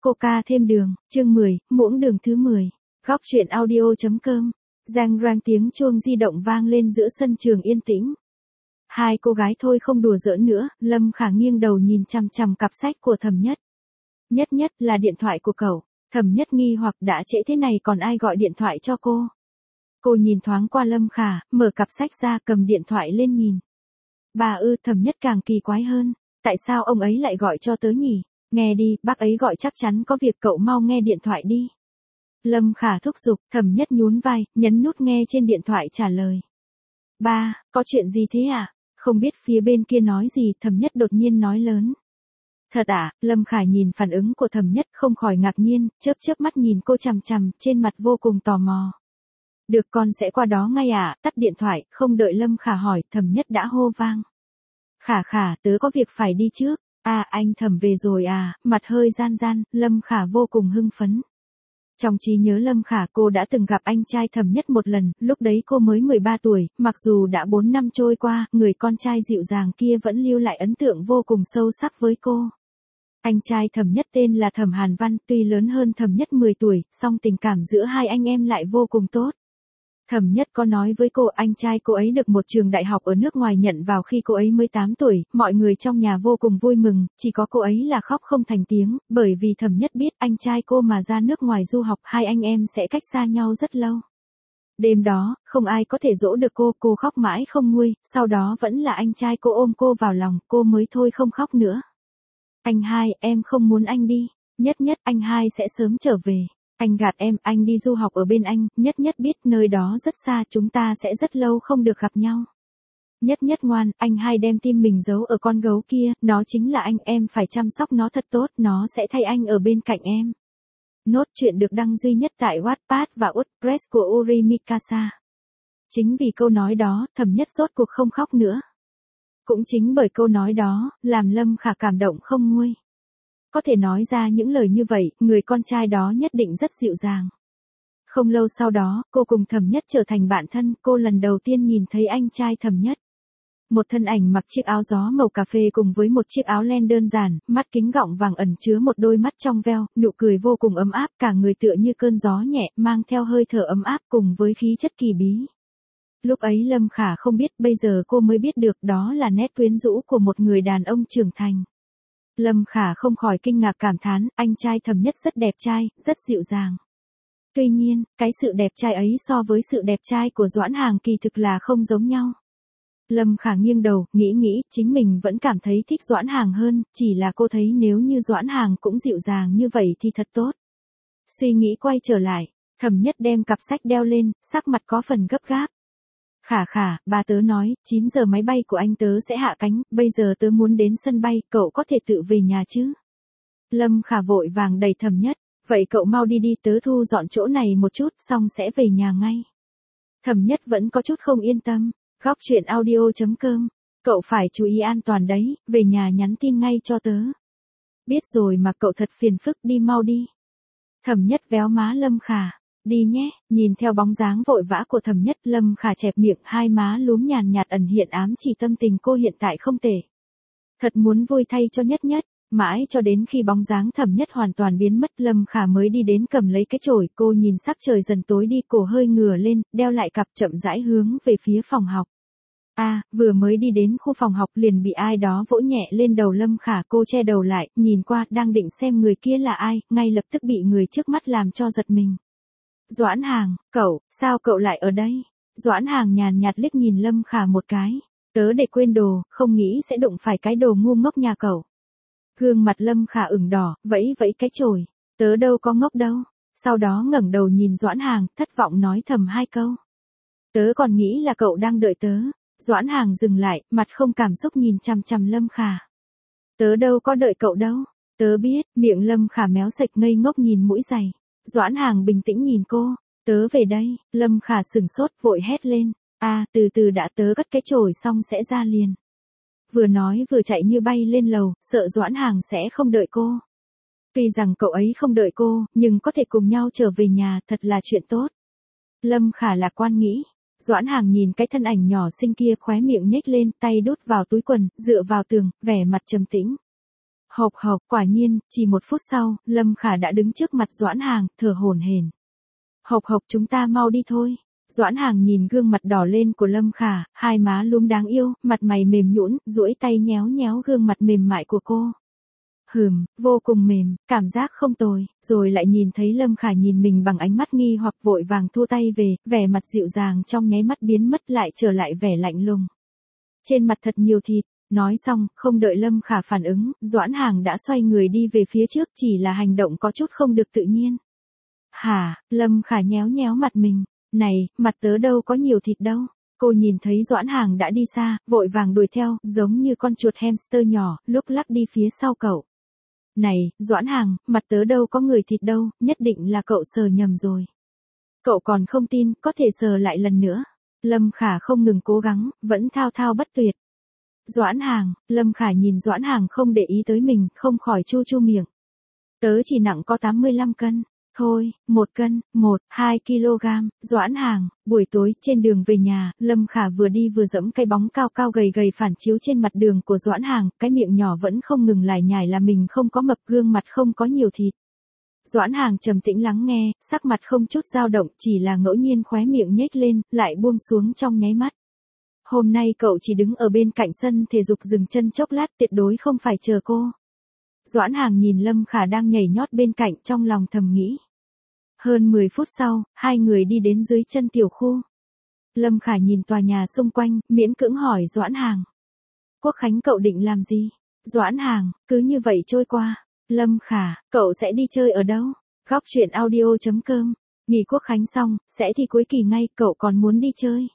Coca thêm đường, chương 10, muỗng đường thứ 10. Góc truyện audio.com. Rang rang tiếng chuông di động vang lên giữa sân trường yên tĩnh. Hai cô gái thôi không đùa giỡn nữa, Lâm Khả nghiêng đầu nhìn chằm chằm cặp sách của Thẩm Nhất. Nhất Nhất là điện thoại của cậu. Thẩm Nhất nghi hoặc đã trễ thế này còn ai gọi điện thoại cho cô. Cô nhìn thoáng qua Lâm Khả, mở cặp sách ra cầm điện thoại lên nhìn. Bà Thẩm Nhất càng kỳ quái hơn. Tại sao ông ấy lại gọi cho tớ nhỉ? Nghe đi, bác ấy gọi chắc chắn có việc, cậu mau nghe điện thoại đi. Lâm Khả thúc giục, Thẩm Nhất nhún vai, nhấn nút nghe trên điện thoại trả lời. Ba, có chuyện gì thế à? Không biết phía bên kia nói gì, Thẩm Nhất đột nhiên nói lớn. Thật à? Lâm Khả nhìn phản ứng của Thẩm Nhất không khỏi ngạc nhiên, chớp mắt nhìn cô chằm chằm, trên mặt vô cùng tò mò. Được, con sẽ qua đó ngay à? Tắt điện thoại, không đợi Lâm Khả hỏi, Thẩm Nhất đã hô vang. Khả, tớ có việc phải đi trước. À, anh Thẩm về rồi à? Mặt hơi gian, Lâm Khả vô cùng hưng phấn. Trong trí nhớ Lâm Khả, cô đã từng gặp anh trai Thẩm Nhất một lần, lúc đấy cô mới 13 tuổi, mặc dù đã 4 năm trôi qua, người con trai dịu dàng kia vẫn lưu lại ấn tượng vô cùng sâu sắc với cô. Anh trai Thẩm Nhất tên là Thẩm Hàn Văn, tuy lớn hơn Thẩm Nhất 10 tuổi, song tình cảm giữa hai anh em lại vô cùng tốt. Thẩm Nhất có nói với cô anh trai cô ấy được một trường đại học ở nước ngoài nhận vào khi cô ấy mới 8 tuổi, mọi người trong nhà vô cùng vui mừng, chỉ có cô ấy là khóc không thành tiếng, bởi vì Thẩm Nhất biết anh trai cô mà ra nước ngoài du học, hai anh em sẽ cách xa nhau rất lâu. Đêm đó, không ai có thể dỗ được cô khóc mãi không nguôi, sau đó vẫn là anh trai cô ôm cô vào lòng, cô mới thôi không khóc nữa. Anh hai, em không muốn anh đi. Nhất, anh hai sẽ sớm trở về. Anh gạt em, anh đi du học ở bên anh, Nhất biết nơi đó rất xa, chúng ta sẽ rất lâu không được gặp nhau. Nhất ngoan, anh hai đem tim mình giấu ở con gấu kia, nó chính là anh, em phải chăm sóc nó thật tốt, nó sẽ thay anh ở bên cạnh em. Nốt truyện được đăng duy nhất tại Wattpad và WordPress của Uri Mikasa. Chính vì câu nói đó, Thẩm Nhất rốt cuộc không khóc nữa. Cũng chính bởi câu nói đó, làm Lâm Khả cảm động không nguôi. Có thể nói ra những lời như vậy, người con trai đó nhất định rất dịu dàng. Không lâu sau đó, cô cùng Thẩm Nhất trở thành bạn thân, cô lần đầu tiên nhìn thấy anh trai Thẩm Nhất. Một thân ảnh mặc chiếc áo gió màu cà phê cùng với một chiếc áo len đơn giản, mắt kính gọng vàng ẩn chứa một đôi mắt trong veo, nụ cười vô cùng ấm áp, cả người tựa như cơn gió nhẹ, mang theo hơi thở ấm áp cùng với khí chất kỳ bí. Lúc ấy Lâm Khả không biết, bây giờ cô mới biết được đó là nét quyến rũ của một người đàn ông trưởng thành. Lâm Khả không khỏi kinh ngạc cảm thán, anh trai Thẩm Nhất rất đẹp trai, rất dịu dàng. Tuy nhiên, cái sự đẹp trai ấy so với sự đẹp trai của Doãn Hàng kỳ thực là không giống nhau. Lâm Khả nghiêng đầu, nghĩ, chính mình vẫn cảm thấy thích Doãn Hàng hơn, chỉ là cô thấy nếu như Doãn Hàng cũng dịu dàng như vậy thì thật tốt. Suy nghĩ quay trở lại, Thẩm Nhất đem cặp sách đeo lên, sắc mặt có phần gấp gáp. Khả, ba tớ nói, 9 giờ máy bay của anh tớ sẽ hạ cánh, bây giờ tớ muốn đến sân bay, cậu có thể tự về nhà chứ? Lâm Khả vội vàng đẩy Thẩm Nhất, vậy cậu mau đi, tớ thu dọn chỗ này một chút, xong sẽ về nhà ngay. Thẩm Nhất vẫn có chút không yên tâm, góc truyện audio.com, cậu phải chú ý an toàn đấy, về nhà nhắn tin ngay cho tớ. Biết rồi mà cậu thật phiền phức, đi mau đi. Thẩm Nhất véo má Lâm Khả. Đi nhé, nhìn theo bóng dáng vội vã của Thẩm Nhất, Lâm Khả chẹp miệng, hai má lúm nhàn nhạt ẩn hiện ám chỉ tâm tình cô hiện tại không tệ. Thật muốn vui thay cho Nhất, mãi cho đến khi bóng dáng Thẩm Nhất hoàn toàn biến mất, Lâm Khả mới đi đến cầm lấy cái chổi, cô nhìn sắc trời dần tối đi, cổ hơi ngửa lên, đeo lại cặp chậm rãi hướng về phía phòng học. Vừa mới đi đến khu phòng học liền bị ai đó vỗ nhẹ lên đầu Lâm Khả, cô che đầu lại, nhìn qua, đang định xem người kia là ai, ngay lập tức bị người trước mắt làm cho giật mình. Doãn Hàng, sao cậu lại ở đây? Doãn Hàng nhàn nhạt liếc nhìn Lâm Khả một cái. Tớ để quên đồ, không nghĩ sẽ đụng phải cái đồ ngu ngốc nhà cậu. Gương mặt Lâm Khả ửng đỏ, vẫy cái chổi. Tớ đâu có ngốc đâu. Sau đó ngẩng đầu nhìn Doãn Hàng, thất vọng nói thầm hai câu. Tớ còn nghĩ là cậu đang đợi tớ. Doãn Hàng dừng lại, mặt không cảm xúc nhìn chằm Lâm Khả. Tớ đâu có đợi cậu đâu. Tớ biết, miệng Lâm Khả méo sạch ngây ngốc nhìn mũi giày. Doãn Hàng bình tĩnh nhìn cô, tớ về đây, Lâm Khả sửng sốt vội hét lên, từ từ đã, tớ cất cái chổi xong sẽ ra liền. Vừa nói vừa chạy như bay lên lầu, sợ Doãn Hàng sẽ không đợi cô. Tuy rằng cậu ấy không đợi cô, nhưng có thể cùng nhau trở về nhà, thật là chuyện tốt. Lâm Khả lạc quan nghĩ. Doãn Hàng nhìn cái thân ảnh nhỏ xinh kia, khóe miệng nhếch lên, tay đút vào túi quần, dựa vào tường, vẻ mặt trầm tĩnh. Hộc hộc, quả nhiên, chỉ 1 phút sau, Lâm Khả đã đứng trước mặt Doãn Hàng, thở hổn hển. Hộc hộc, chúng ta mau đi thôi. Doãn Hàng nhìn gương mặt đỏ lên của Lâm Khả, hai má lúm đáng yêu, mặt mày mềm nhũn, duỗi tay nhéo nhéo gương mặt mềm mại của cô. Vô cùng mềm, cảm giác không tồi, rồi lại nhìn thấy Lâm Khả nhìn mình bằng ánh mắt nghi hoặc vội vàng thu tay về, vẻ mặt dịu dàng trong nháy mắt biến mất lại trở lại vẻ lạnh lùng. Trên mặt thật nhiều thịt, nói xong, không đợi Lâm Khả phản ứng, Doãn Hàng đã xoay người đi về phía trước, chỉ là hành động có chút không được tự nhiên. Hả, Lâm Khả nhéo nhéo mặt mình, này, mặt tớ đâu có nhiều thịt đâu. Cô nhìn thấy Doãn Hàng đã đi xa, vội vàng đuổi theo, giống như con chuột hamster nhỏ, lúc lắc đi phía sau cậu. Này, Doãn Hàng, mặt tớ đâu có người thịt đâu, nhất định là cậu sờ nhầm rồi. Cậu còn không tin, có thể sờ lại lần nữa. Lâm Khả không ngừng cố gắng, vẫn thao thao bất tuyệt. Doãn Hàng, Lâm Khả nhìn Doãn Hàng không để ý tới mình, không khỏi chu chu miệng. Tớ chỉ nặng có 85 cân. Thôi, 1 cân, 1-2 kg, Doãn Hàng, buổi tối, trên đường về nhà, Lâm Khả vừa đi vừa dẫm cái bóng cao cao gầy gầy phản chiếu trên mặt đường của Doãn Hàng, cái miệng nhỏ vẫn không ngừng lải nhải là mình không có mập, gương mặt không có nhiều thịt. Doãn Hàng trầm tĩnh lắng nghe, sắc mặt không chút dao động, chỉ là ngẫu nhiên khóe miệng nhếch lên, lại buông xuống trong nháy mắt. Hôm nay cậu chỉ đứng ở bên cạnh sân thể dục dừng chân chốc lát, tuyệt đối không phải chờ cô. Doãn Hàng nhìn Lâm Khả đang nhảy nhót bên cạnh, trong lòng thầm nghĩ. Hơn 10 phút sau, hai người đi đến dưới chân tiểu khu. Lâm Khả nhìn tòa nhà xung quanh, miễn cưỡng hỏi Doãn Hàng. Quốc khánh cậu định làm gì? Doãn Hàng, cứ như vậy trôi qua. Lâm Khả, cậu sẽ đi chơi ở đâu? Góc truyện audio.com. Nghỉ Quốc khánh xong, sẽ thi cuối kỳ ngay, cậu còn muốn đi chơi?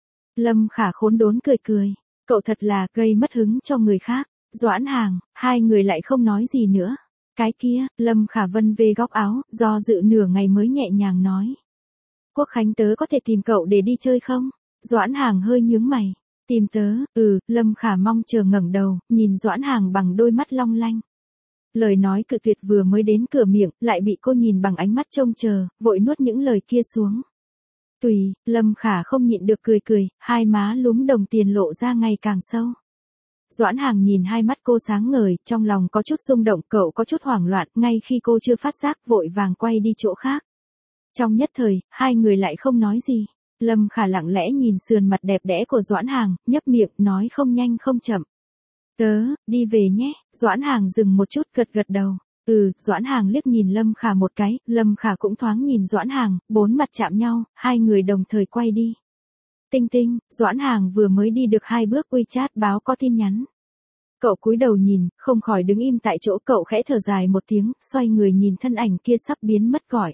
Lâm Khả khốn đốn cười cười. Cậu thật là gây mất hứng cho người khác. Doãn Hàng, hai người lại không nói gì nữa. Cái kia, Lâm Khả vân về góc áo, do dự nửa ngày mới nhẹ nhàng nói. Quốc khánh tớ có thể tìm cậu để đi chơi không? Doãn Hàng hơi nhướng mày. Tìm tớ, Lâm Khả mong chờ ngẩng đầu, nhìn Doãn Hàng bằng đôi mắt long lanh. Lời nói cự tuyệt vừa mới đến cửa miệng, lại bị cô nhìn bằng ánh mắt trông chờ, vội nuốt những lời kia xuống. Tùy, Lâm Khả không nhịn được cười cười, hai má lúm đồng tiền lộ ra ngày càng sâu. Doãn Hàng nhìn hai mắt cô sáng ngời, trong lòng có chút rung động, cậu có chút hoảng loạn, ngay khi cô chưa phát giác, vội vàng quay đi chỗ khác. Trong nhất thời, hai người lại không nói gì. Lâm Khả lặng lẽ nhìn sườn mặt đẹp đẽ của Doãn Hàng, nhấp miệng, nói không nhanh không chậm. Tớ, đi về nhé. Doãn Hàng dừng một chút, gật gật đầu. Doãn Hàng liếc nhìn Lâm Khả một cái, Lâm Khả cũng thoáng nhìn Doãn Hàng, bốn mặt chạm nhau, hai người đồng thời quay đi. Tinh tinh, Doãn Hàng vừa mới đi được 2 bước WeChat báo có tin nhắn. Cậu cúi đầu nhìn, không khỏi đứng im tại chỗ, cậu khẽ thở dài một tiếng, xoay người nhìn thân ảnh kia sắp biến mất gọi.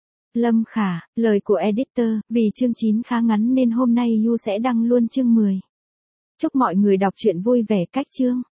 Lâm Khả, lời của editor, vì chương 9 khá ngắn nên hôm nay You sẽ đăng luôn chương 10. Chúc mọi người đọc truyện vui vẻ cách chương.